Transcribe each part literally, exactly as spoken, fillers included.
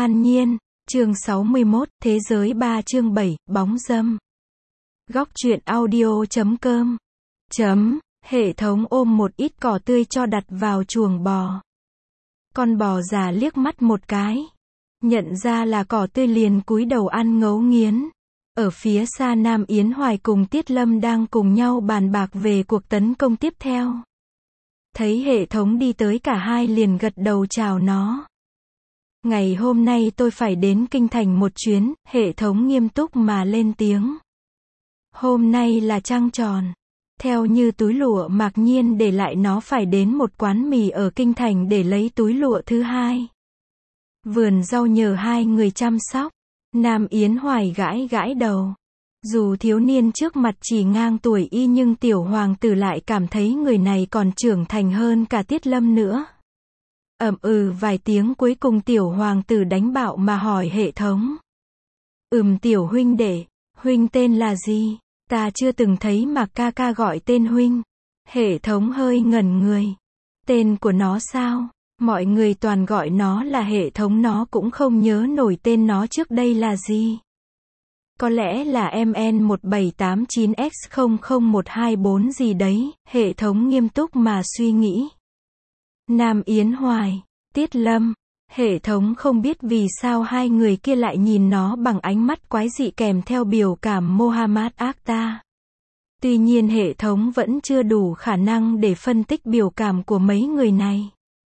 An Nhiên, chương sáu mươi mốt, Thế giới ba chương bảy, Bóng dâm. Góc truyện audio chấm com. Chấm, hệ thống ôm một ít cỏ tươi cho đặt vào chuồng bò. Con bò già liếc mắt một cái. Nhận ra là cỏ tươi liền cúi đầu ăn ngấu nghiến. Ở phía xa Nam Yến Hoài cùng Tiết Lâm đang cùng nhau bàn bạc về cuộc tấn công tiếp theo. Thấy hệ thống đi tới cả hai liền gật đầu chào nó. Ngày hôm nay tôi phải đến kinh thành một chuyến, hệ thống nghiêm túc mà lên tiếng. Hôm nay là trăng tròn. Theo như túi lụa Mạc Nhiên để lại nó phải đến một quán mì ở kinh thành để lấy túi lụa thứ hai. Vườn rau nhờ hai người chăm sóc. Nam Yến Hoài gãi gãi đầu. Dù thiếu niên trước mặt chỉ ngang tuổi y nhưng tiểu hoàng tử lại cảm thấy người này còn trưởng thành hơn cả Tiết Lâm nữa. Ậm ừ vài tiếng cuối cùng tiểu hoàng tử đánh bạo mà hỏi hệ thống. Ừm tiểu huynh đệ, huynh tên là gì? Ta chưa từng thấy Mạc ca ca gọi tên huynh. Hệ thống hơi ngẩn người. Tên của nó sao? Mọi người toàn gọi nó là hệ thống, nó cũng không nhớ nổi tên nó trước đây là gì. Có lẽ là em en một bảy tám chín x không không một hai bốn gì đấy, hệ thống nghiêm túc mà suy nghĩ. Nam Yến Hoài, Tiết Lâm, hệ thống không biết vì sao hai người kia lại nhìn nó bằng ánh mắt quái dị kèm theo biểu cảm Mohammad Akhtar. Tuy nhiên hệ thống vẫn chưa đủ khả năng để phân tích biểu cảm của mấy người này.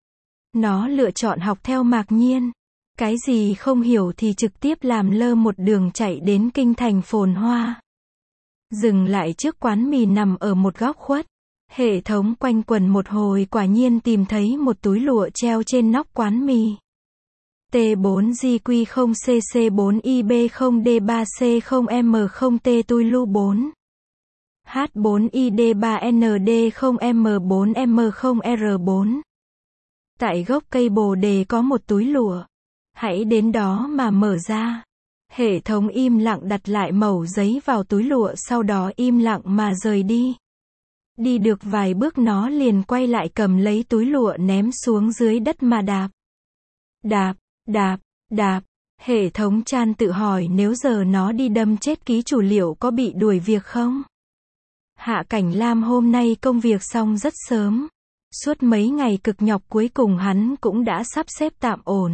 Nó lựa chọn học theo Mạc Nhiên. Cái gì không hiểu thì trực tiếp làm lơ một đường chạy đến kinh thành phồn hoa. Dừng lại trước quán mì nằm ở một góc khuất. Hệ thống quanh quần một hồi quả nhiên tìm thấy một túi lụa treo trên nóc quán mì. T bốn G Q không C C bốn I B không D ba C không M không T túi lu bốn. H bốn I D ba N D không M bốn M không R bốn. Tại gốc cây bồ đề có một túi lụa. Hãy đến đó mà mở ra. Hệ thống im lặng đặt lại mẩu giấy vào túi lụa, sau đó im lặng mà rời đi. Đi được vài bước nó liền quay lại cầm lấy túi lụa ném xuống dưới đất mà đạp. Đạp, đạp, đạp. Hệ thống chan tự hỏi nếu giờ nó đi đâm chết ký chủ liệu có bị đuổi việc không? Hạ Cảnh Lam hôm nay công việc xong rất sớm. Suốt mấy ngày cực nhọc cuối cùng hắn cũng đã sắp xếp tạm ổn.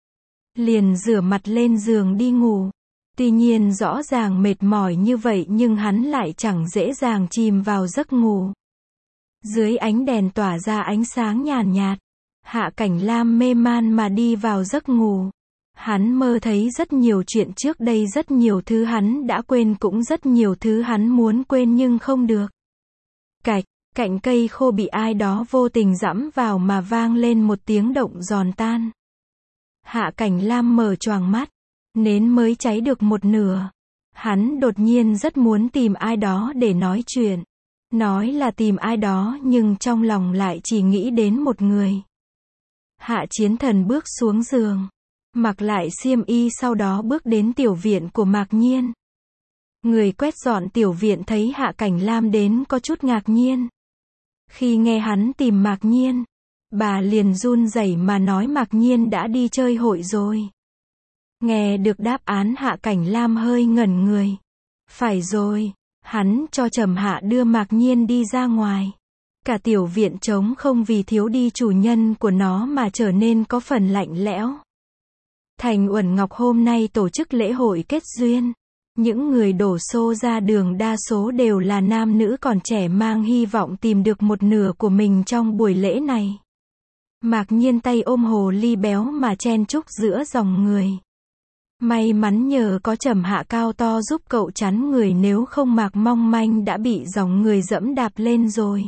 Liền rửa mặt lên giường đi ngủ. Tuy nhiên rõ ràng mệt mỏi như vậy nhưng hắn lại chẳng dễ dàng chìm vào giấc ngủ. Dưới ánh đèn tỏa ra ánh sáng nhàn nhạt, Hạ Cảnh Lam mê man mà đi vào giấc ngủ. Hắn mơ thấy rất nhiều chuyện trước đây, rất nhiều thứ hắn đã quên, cũng rất nhiều thứ hắn muốn quên nhưng không được. Cạch, cạnh cây khô bị ai đó vô tình giẫm vào mà vang lên một tiếng động giòn tan. Hạ Cảnh Lam mở choàng mắt, nến mới cháy được một nửa. Hắn đột nhiên rất muốn tìm ai đó để nói chuyện. Nói là tìm ai đó nhưng trong lòng lại chỉ nghĩ đến một người. Hạ Chiến Thần bước xuống giường, mặc lại xiêm y, sau đó bước đến tiểu viện của Mạc Nhiên. Người quét dọn tiểu viện thấy Hạ Cảnh Lam đến có chút ngạc nhiên. Khi nghe hắn tìm Mạc Nhiên, bà liền run rẩy mà nói Mạc Nhiên đã đi chơi hội rồi. Nghe được đáp án Hạ Cảnh Lam hơi ngẩn người. Phải rồi, hắn cho Trầm Hạ đưa Mạc Nhiên đi ra ngoài. Cả tiểu viện trống không vì thiếu đi chủ nhân của nó mà trở nên có phần lạnh lẽo. Thành Uẩn Ngọc hôm nay tổ chức lễ hội kết duyên. Những người đổ xô ra đường đa số đều là nam nữ còn trẻ mang hy vọng tìm được một nửa của mình trong buổi lễ này. Mạc Nhiên tay ôm hồ ly béo mà chen chúc giữa dòng người. May mắn nhờ có Trầm Hạ cao to giúp cậu chắn người, nếu không Mạc mong manh đã bị dòng người dẫm đạp lên rồi.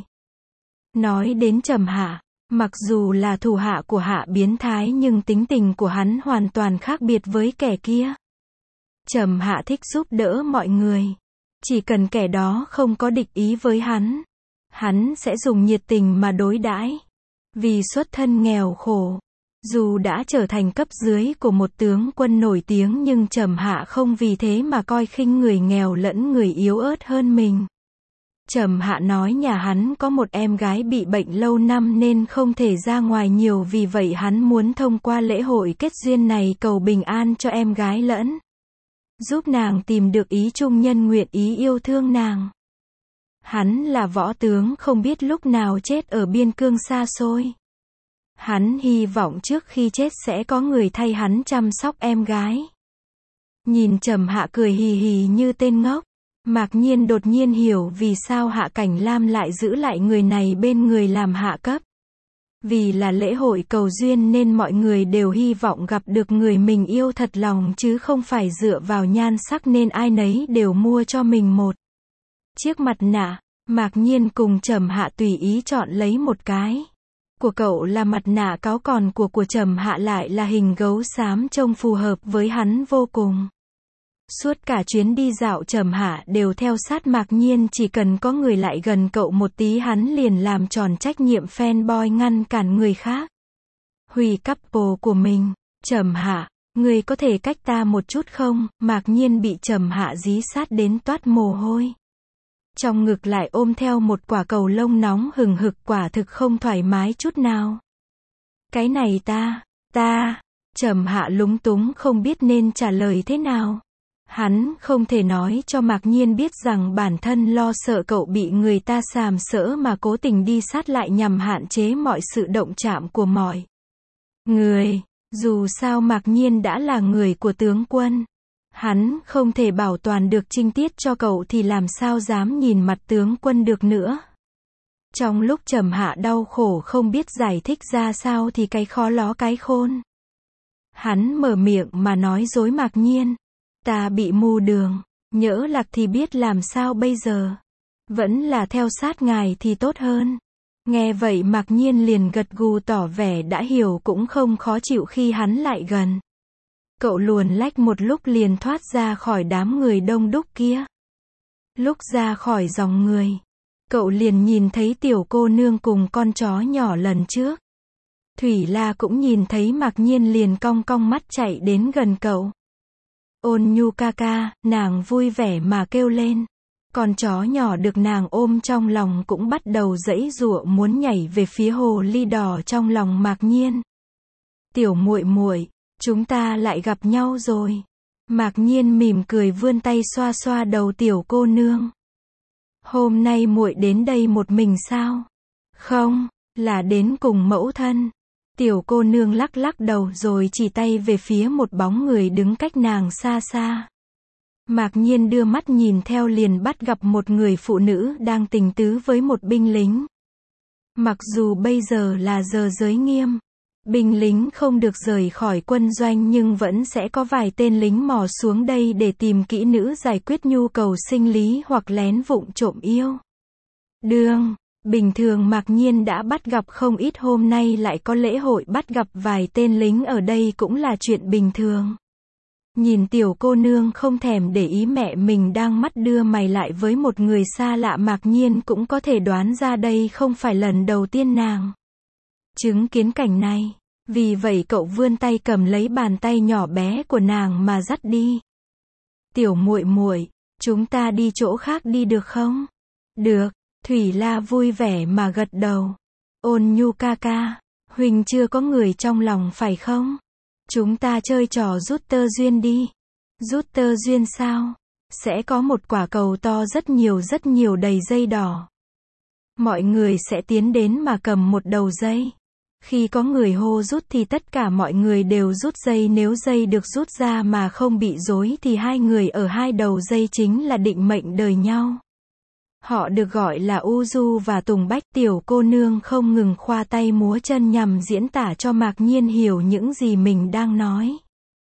Nói đến Trầm Hạ, mặc dù là thủ hạ của Hạ biến thái nhưng tính tình của hắn hoàn toàn khác biệt với kẻ kia. Trầm Hạ thích giúp đỡ mọi người. Chỉ cần kẻ đó không có địch ý với hắn, hắn sẽ dùng nhiệt tình mà đối đãi. Vì xuất thân nghèo khổ, dù đã trở thành cấp dưới của một tướng quân nổi tiếng nhưng Trầm Hạ không vì thế mà coi khinh người nghèo lẫn người yếu ớt hơn mình. Trầm Hạ nói nhà hắn có một em gái bị bệnh lâu năm nên không thể ra ngoài nhiều, vì vậy hắn muốn thông qua lễ hội kết duyên này cầu bình an cho em gái lẫn giúp nàng tìm được ý trung nhân nguyện ý yêu thương nàng. Hắn là võ tướng không biết lúc nào chết ở biên cương xa xôi. Hắn hy vọng trước khi chết sẽ có người thay hắn chăm sóc em gái. Nhìn Trầm Hạ cười hì hì như tên ngốc, Mạc Nhiên đột nhiên hiểu vì sao Hạ Cảnh Lam lại giữ lại người này bên người làm hạ cấp. Vì là lễ hội cầu duyên nên mọi người đều hy vọng gặp được người mình yêu thật lòng chứ không phải dựa vào nhan sắc, nên ai nấy đều mua cho mình một chiếc mặt nạ. Mạc Nhiên cùng Trầm Hạ tùy ý chọn lấy một cái. Của cậu là mặt nạ cáo, còn của của Trầm Hạ lại là hình gấu xám, trông phù hợp với hắn vô cùng. Suốt cả chuyến đi dạo Trầm Hạ đều theo sát Mạc Nhiên, chỉ cần có người lại gần cậu một tí hắn liền làm tròn trách nhiệm fanboy ngăn cản người khác hủy couple của mình. Trầm Hạ, người có thể cách ta một chút không? Mạc Nhiên bị Trầm Hạ dí sát đến toát mồ hôi. Trong ngực lại ôm theo một quả cầu lông nóng hừng hực, quả thực không thoải mái chút nào. Cái này ta, ta, Trầm Hạ lúng túng không biết nên trả lời thế nào. Hắn không thể nói cho Mạc Nhiên biết rằng bản thân lo sợ cậu bị người ta sàm sỡ mà cố tình đi sát lại nhằm hạn chế mọi sự động chạm của mọi người. Dù sao Mạc Nhiên đã là người của tướng quân. Hắn không thể bảo toàn được trinh tiết cho cậu thì làm sao dám nhìn mặt tướng quân được nữa. Trong lúc Trầm Hạ đau khổ không biết giải thích ra sao thì cái khó ló cái khôn. Hắn mở miệng mà nói dối Mạc Nhiên. Ta bị mù đường, nhỡ lạc thì biết làm sao bây giờ. Vẫn là theo sát ngài thì tốt hơn. Nghe vậy Mạc Nhiên liền gật gù tỏ vẻ đã hiểu, cũng không khó chịu khi hắn lại gần. Cậu luồn lách một lúc liền thoát ra khỏi đám người đông đúc kia. Lúc ra khỏi dòng người, cậu liền nhìn thấy tiểu cô nương cùng con chó nhỏ lần trước. Thủy La cũng nhìn thấy Mạc Nhiên liền cong cong mắt chạy đến gần cậu. Ôn Nhu ca ca, nàng vui vẻ mà kêu lên. Con chó nhỏ được nàng ôm trong lòng cũng bắt đầu giãy giụa muốn nhảy về phía hồ ly đỏ trong lòng Mạc Nhiên. Tiểu muội muội, chúng ta lại gặp nhau rồi. Mạc Nhiên mỉm cười vươn tay xoa xoa đầu tiểu cô nương. Hôm nay muội đến đây một mình sao? Không, là đến cùng mẫu thân. Tiểu cô nương lắc lắc đầu rồi chỉ tay về phía một bóng người đứng cách nàng xa xa. Mạc Nhiên đưa mắt nhìn theo liền bắt gặp một người phụ nữ đang tình tứ với một binh lính. Mặc dù bây giờ là giờ giới nghiêm, binh lính không được rời khỏi quân doanh, nhưng vẫn sẽ có vài tên lính mò xuống đây để tìm kỹ nữ giải quyết nhu cầu sinh lý hoặc lén vụng trộm yêu đương. Bình thường Mạc Nhiên đã bắt gặp không ít, hôm nay lại có lễ hội bắt gặp vài tên lính ở đây cũng là chuyện bình thường. Nhìn tiểu cô nương không thèm để ý mẹ mình đang mắt đưa mày lại với một người xa lạ, Mạc Nhiên cũng có thể đoán ra đây không phải lần đầu tiên nàng chứng kiến cảnh này. Vì vậy cậu vươn tay cầm lấy bàn tay nhỏ bé của nàng mà dắt đi. Tiểu muội muội, chúng ta đi chỗ khác đi được không? Được. Thủy La vui vẻ mà gật đầu. Ôn Nhu ca ca, huỳnh chưa có người trong lòng phải không? Chúng ta chơi trò rút tơ duyên đi. Rút tơ duyên sao? Sẽ có một quả cầu to rất nhiều rất nhiều đầy dây đỏ. Mọi người sẽ tiến đến mà cầm một đầu dây. Khi có người hô rút thì tất cả mọi người đều rút dây, nếu dây được rút ra mà không bị rối thì hai người ở hai đầu dây chính là định mệnh đời nhau. Họ được gọi là U Du và Tùng Bách. Tiểu cô nương không ngừng khoa tay múa chân nhằm diễn tả cho Mạc Nhiên hiểu những gì mình đang nói.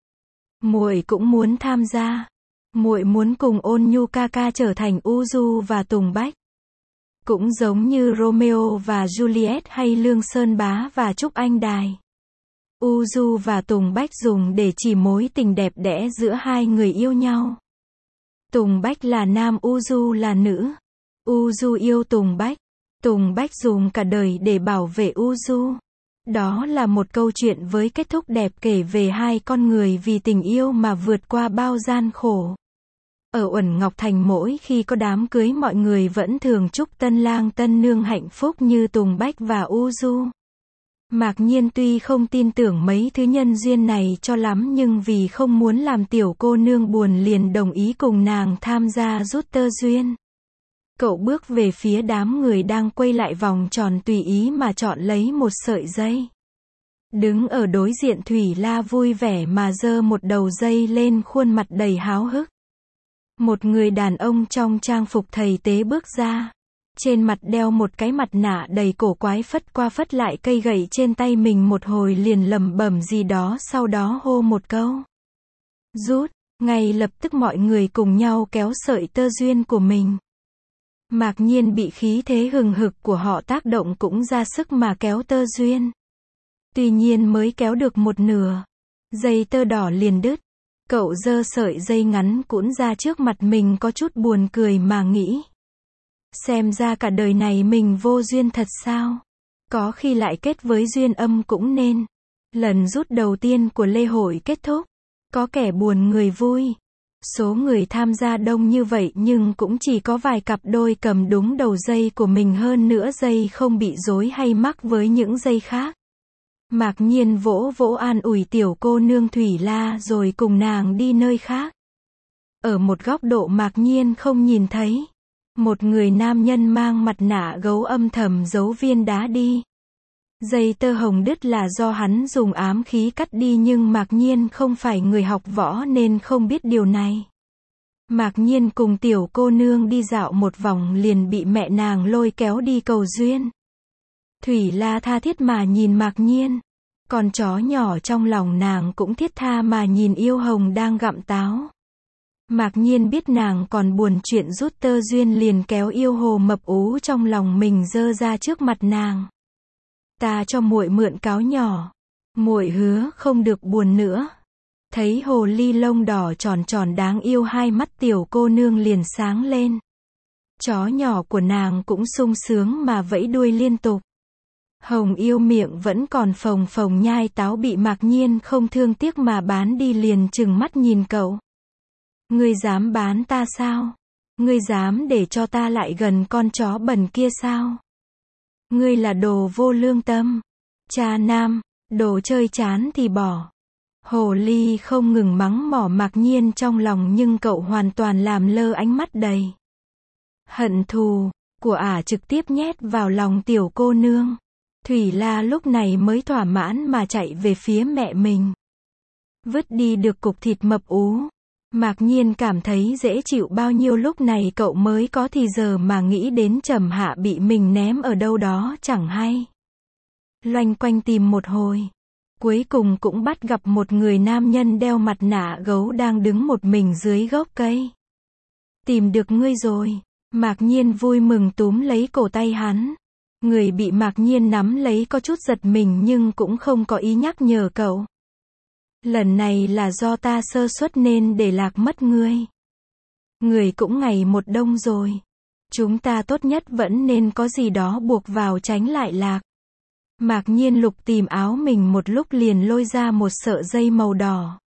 Muội cũng muốn tham gia. Muội muốn cùng Ôn Nhu ca ca trở thành U Du và Tùng Bách. Cũng giống như Romeo và Juliet hay Lương Sơn Bá và Trúc Anh Đài. U Du và Tùng Bách dùng để chỉ mối tình đẹp đẽ giữa hai người yêu nhau. Tùng Bách là nam, U Du là nữ. U Du yêu Tùng Bách. Tùng Bách dùng cả đời để bảo vệ U Du. Đó là một câu chuyện với kết thúc đẹp, kể về hai con người vì tình yêu mà vượt qua bao gian khổ. Ở Uẩn Ngọc Thành mỗi khi có đám cưới mọi người vẫn thường chúc tân lang tân nương hạnh phúc như Tùng Bách và U Du. Mạc Nhiên tuy không tin tưởng mấy thứ nhân duyên này cho lắm nhưng vì không muốn làm tiểu cô nương buồn liền đồng ý cùng nàng tham gia rút tơ duyên. Cậu bước về phía đám người đang quay lại vòng tròn tùy ý mà chọn lấy một sợi dây. Đứng ở đối diện Thủy La vui vẻ mà giơ một đầu dây lên, khuôn mặt đầy háo hức. Một người đàn ông trong trang phục thầy tế bước ra. Trên mặt đeo một cái mặt nạ đầy cổ quái, phất qua phất lại cây gậy trên tay mình một hồi liền lẩm bẩm gì đó, sau đó hô một câu. Rút, ngay lập tức mọi người cùng nhau kéo sợi tơ duyên của mình. Mạc Nhiên bị khí thế hừng hực của họ tác động cũng ra sức mà kéo tơ duyên. Tuy nhiên mới kéo được một nửa, dây tơ đỏ liền đứt. Cậu giơ sợi dây ngắn cuốn ra trước mặt mình có chút buồn cười mà nghĩ. Xem ra cả đời này mình vô duyên thật sao? Có khi lại kết với duyên âm cũng nên. Lần rút đầu tiên của lễ hội kết thúc. Có kẻ buồn người vui. Số người tham gia đông như vậy nhưng cũng chỉ có vài cặp đôi cầm đúng đầu dây của mình, hơn nữa dây không bị rối hay mắc với những dây khác. Mạc Nhiên vỗ vỗ an ủi tiểu cô nương Thủy La rồi cùng nàng đi nơi khác. Ở một góc độ Mạc Nhiên không nhìn thấy. Một người nam nhân mang mặt nạ gấu âm thầm giấu viên đá đi. Dây tơ hồng đứt là do hắn dùng ám khí cắt đi nhưng Mạc Nhiên không phải người học võ nên không biết điều này. Mạc Nhiên cùng tiểu cô nương đi dạo một vòng liền bị mẹ nàng lôi kéo đi cầu duyên. Thủy La tha thiết mà nhìn Mạc Nhiên. Con chó nhỏ trong lòng nàng cũng thiết tha mà nhìn Yêu Hồng đang gặm táo. Mạc Nhiên biết nàng còn buồn chuyện rút tơ duyên liền kéo Yêu Hồ mập ú trong lòng mình giơ ra trước mặt nàng. Ta cho muội mượn cáo nhỏ. Muội hứa không được buồn nữa. Thấy hồ ly lông đỏ tròn tròn đáng yêu, hai mắt tiểu cô nương liền sáng lên. Chó nhỏ của nàng cũng sung sướng mà vẫy đuôi liên tục. Hồng Yêu miệng vẫn còn phồng phồng nhai táo bị Mạc Nhiên không thương tiếc mà bán đi liền trừng mắt nhìn cậu. Ngươi dám bán ta sao? Ngươi dám để cho ta lại gần con chó bẩn kia sao? Ngươi là đồ vô lương tâm. Cha nam, đồ chơi chán thì bỏ. Hồ ly không ngừng mắng mỏ Mạc Nhiên trong lòng nhưng cậu hoàn toàn làm lơ ánh mắt đầy hận thù của ả trực tiếp nhét vào lòng tiểu cô nương. Thủy La lúc này mới thỏa mãn mà chạy về phía mẹ mình. Vứt đi được cục thịt mập ú. Mạc Nhiên cảm thấy dễ chịu bao nhiêu, lúc này cậu mới có thì giờ mà nghĩ đến Trầm Hạ bị mình ném ở đâu đó chẳng hay. Loanh quanh tìm một hồi. Cuối cùng cũng bắt gặp một người nam nhân đeo mặt nạ gấu đang đứng một mình dưới gốc cây. Tìm được ngươi rồi. Mạc Nhiên vui mừng túm lấy cổ tay hắn. Người bị Mạc Nhiên nắm lấy có chút giật mình nhưng cũng không có ý nhắc nhở cậu. Lần này là do ta sơ suất nên để lạc mất ngươi. Người cũng ngày một đông rồi. Chúng ta tốt nhất vẫn nên có gì đó buộc vào tránh lại lạc. Mạc Nhiên lục tìm áo mình một lúc liền lôi ra một sợi dây màu đỏ.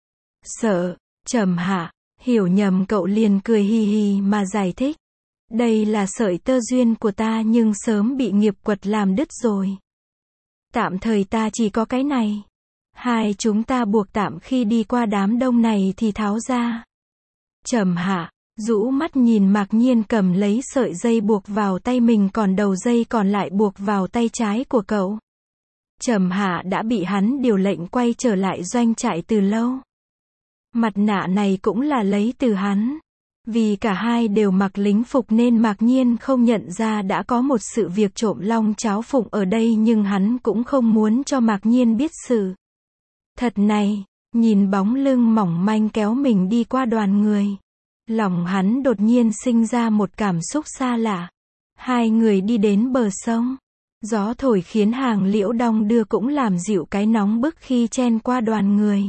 Sợ, Trầm Hạ, hiểu nhầm cậu liền cười hì hì mà giải thích. Đây là sợi tơ duyên của ta nhưng sớm bị nghiệp quật làm đứt rồi. Tạm thời ta chỉ có cái này. Hai chúng ta buộc tạm, khi đi qua đám đông này thì tháo ra. Trầm Hạ rũ mắt nhìn Mạc Nhiên cầm lấy sợi dây buộc vào tay mình, còn đầu dây còn lại buộc vào tay trái của cậu. Trầm Hạ đã bị hắn điều lệnh quay trở lại doanh trại từ lâu. Mặt nạ này cũng là lấy từ hắn. Vì cả hai đều mặc lính phục nên Mạc Nhiên không nhận ra đã có một sự việc trộm long cháo phụng ở đây, nhưng hắn cũng không muốn cho Mạc Nhiên biết sự thật này. Nhìn bóng lưng mỏng manh kéo mình đi qua đoàn người, lòng hắn đột nhiên sinh ra một cảm xúc xa lạ. Hai người đi đến bờ sông. Gió thổi khiến hàng liễu đong đưa cũng làm dịu cái nóng bức khi chen qua đoàn người.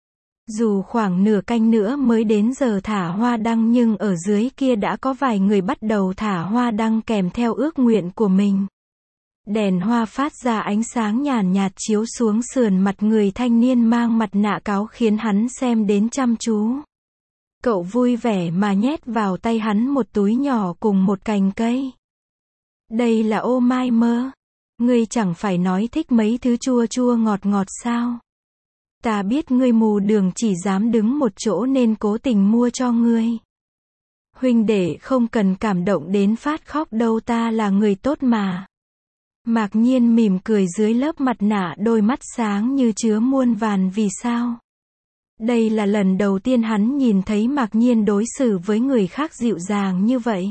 Dù khoảng nửa canh nữa mới đến giờ thả hoa đăng nhưng ở dưới kia đã có vài người bắt đầu thả hoa đăng kèm theo ước nguyện của mình. Đèn hoa phát ra ánh sáng nhàn nhạt chiếu xuống sườn mặt người thanh niên mang mặt nạ cáo khiến hắn xem đến chăm chú. Cậu vui vẻ mà nhét vào tay hắn một túi nhỏ cùng một cành cây. Đây là ô mai mơ. Ngươi chẳng phải nói thích mấy thứ chua chua ngọt ngọt sao? Ta biết ngươi mù đường chỉ dám đứng một chỗ nên cố tình mua cho ngươi. Huynh đệ không cần cảm động đến phát khóc đâu, ta là người tốt mà. Mạc Nhiên mỉm cười dưới lớp mặt nạ, đôi mắt sáng như chứa muôn vàn vì sao. Đây là lần đầu tiên hắn nhìn thấy Mạc Nhiên đối xử với người khác dịu dàng như vậy.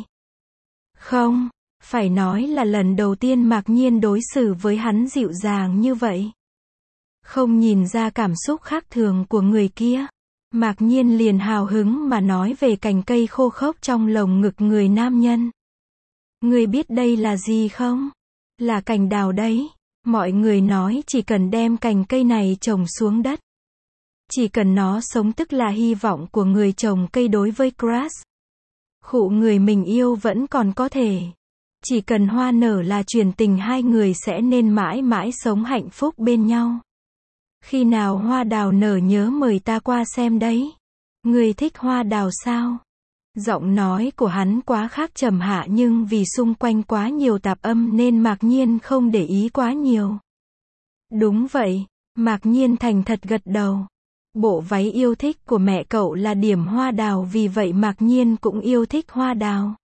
Không, phải nói là lần đầu tiên Mạc Nhiên đối xử với hắn dịu dàng như vậy. Không nhìn ra cảm xúc khác thường của người kia, Mạc Nhiên liền hào hứng mà nói về cành cây khô khốc trong lồng ngực người nam nhân. Ngươi biết đây là gì không? Là cành đào đấy. Mọi người nói chỉ cần đem cành cây này trồng xuống đất, chỉ cần nó sống, tức là hy vọng của người trồng cây đối với crush. Khụ người mình yêu vẫn còn có thể. Chỉ cần hoa nở là truyền tình, hai người sẽ nên mãi mãi sống hạnh phúc bên nhau. Khi nào hoa đào nở nhớ mời ta qua xem đấy. Ngươi thích hoa đào sao? Giọng nói của hắn quá khác trầm hạ, nhưng vì xung quanh quá nhiều tạp âm nên Mạc Nhiên không để ý quá nhiều. Đúng vậy, Mạc Nhiên thành thật gật đầu. Bộ váy yêu thích của mẹ cậu là điểm hoa đào, vì vậy Mạc Nhiên cũng yêu thích hoa đào.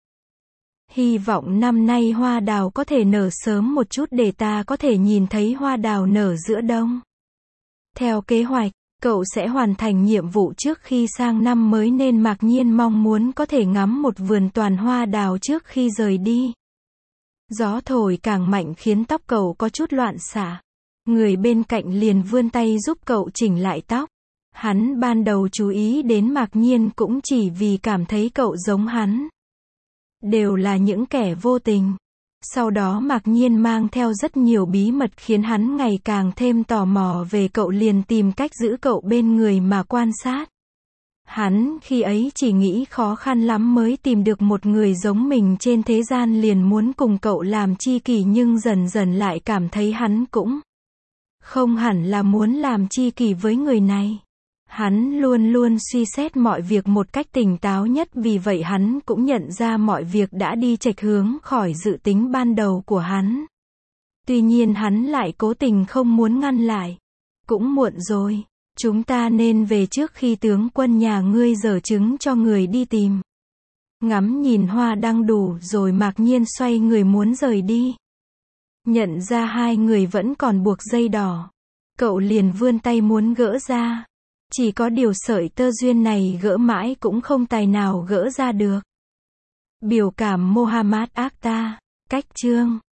Hy vọng năm nay hoa đào có thể nở sớm một chút để ta có thể nhìn thấy hoa đào nở giữa đông. Theo kế hoạch, cậu sẽ hoàn thành nhiệm vụ trước khi sang năm mới nên Mạc Nhiên mong muốn có thể ngắm một vườn toàn hoa đào trước khi rời đi. Gió thổi càng mạnh khiến tóc cậu có chút loạn xạ. Người bên cạnh liền vươn tay giúp cậu chỉnh lại tóc. Hắn ban đầu chú ý đến Mạc Nhiên cũng chỉ vì cảm thấy cậu giống hắn. Đều là những kẻ vô tình. Sau đó Mạc Nhiên mang theo rất nhiều bí mật khiến hắn ngày càng thêm tò mò về cậu, liền tìm cách giữ cậu bên người mà quan sát. Hắn khi ấy chỉ nghĩ khó khăn lắm mới tìm được một người giống mình trên thế gian, liền muốn cùng cậu làm tri kỷ, nhưng dần dần lại cảm thấy hắn cũng không hẳn là muốn làm tri kỷ với người này. Hắn luôn luôn suy xét mọi việc một cách tỉnh táo nhất, vì vậy hắn cũng nhận ra mọi việc đã đi chệch hướng khỏi dự tính ban đầu của hắn. Tuy nhiên hắn lại cố tình không muốn ngăn lại. Cũng muộn rồi, chúng ta nên về trước khi tướng quân nhà ngươi giở trứng cho người đi tìm. Ngắm nhìn hoa đăng đủ rồi, Mạc Nhiên xoay người muốn rời đi. Nhận ra hai người vẫn còn buộc dây đỏ, cậu liền vươn tay muốn gỡ ra. Chỉ có điều sợi tơ duyên này gỡ mãi cũng không tài nào gỡ ra được. Biểu cảm Mohammad Akhtar, cách chương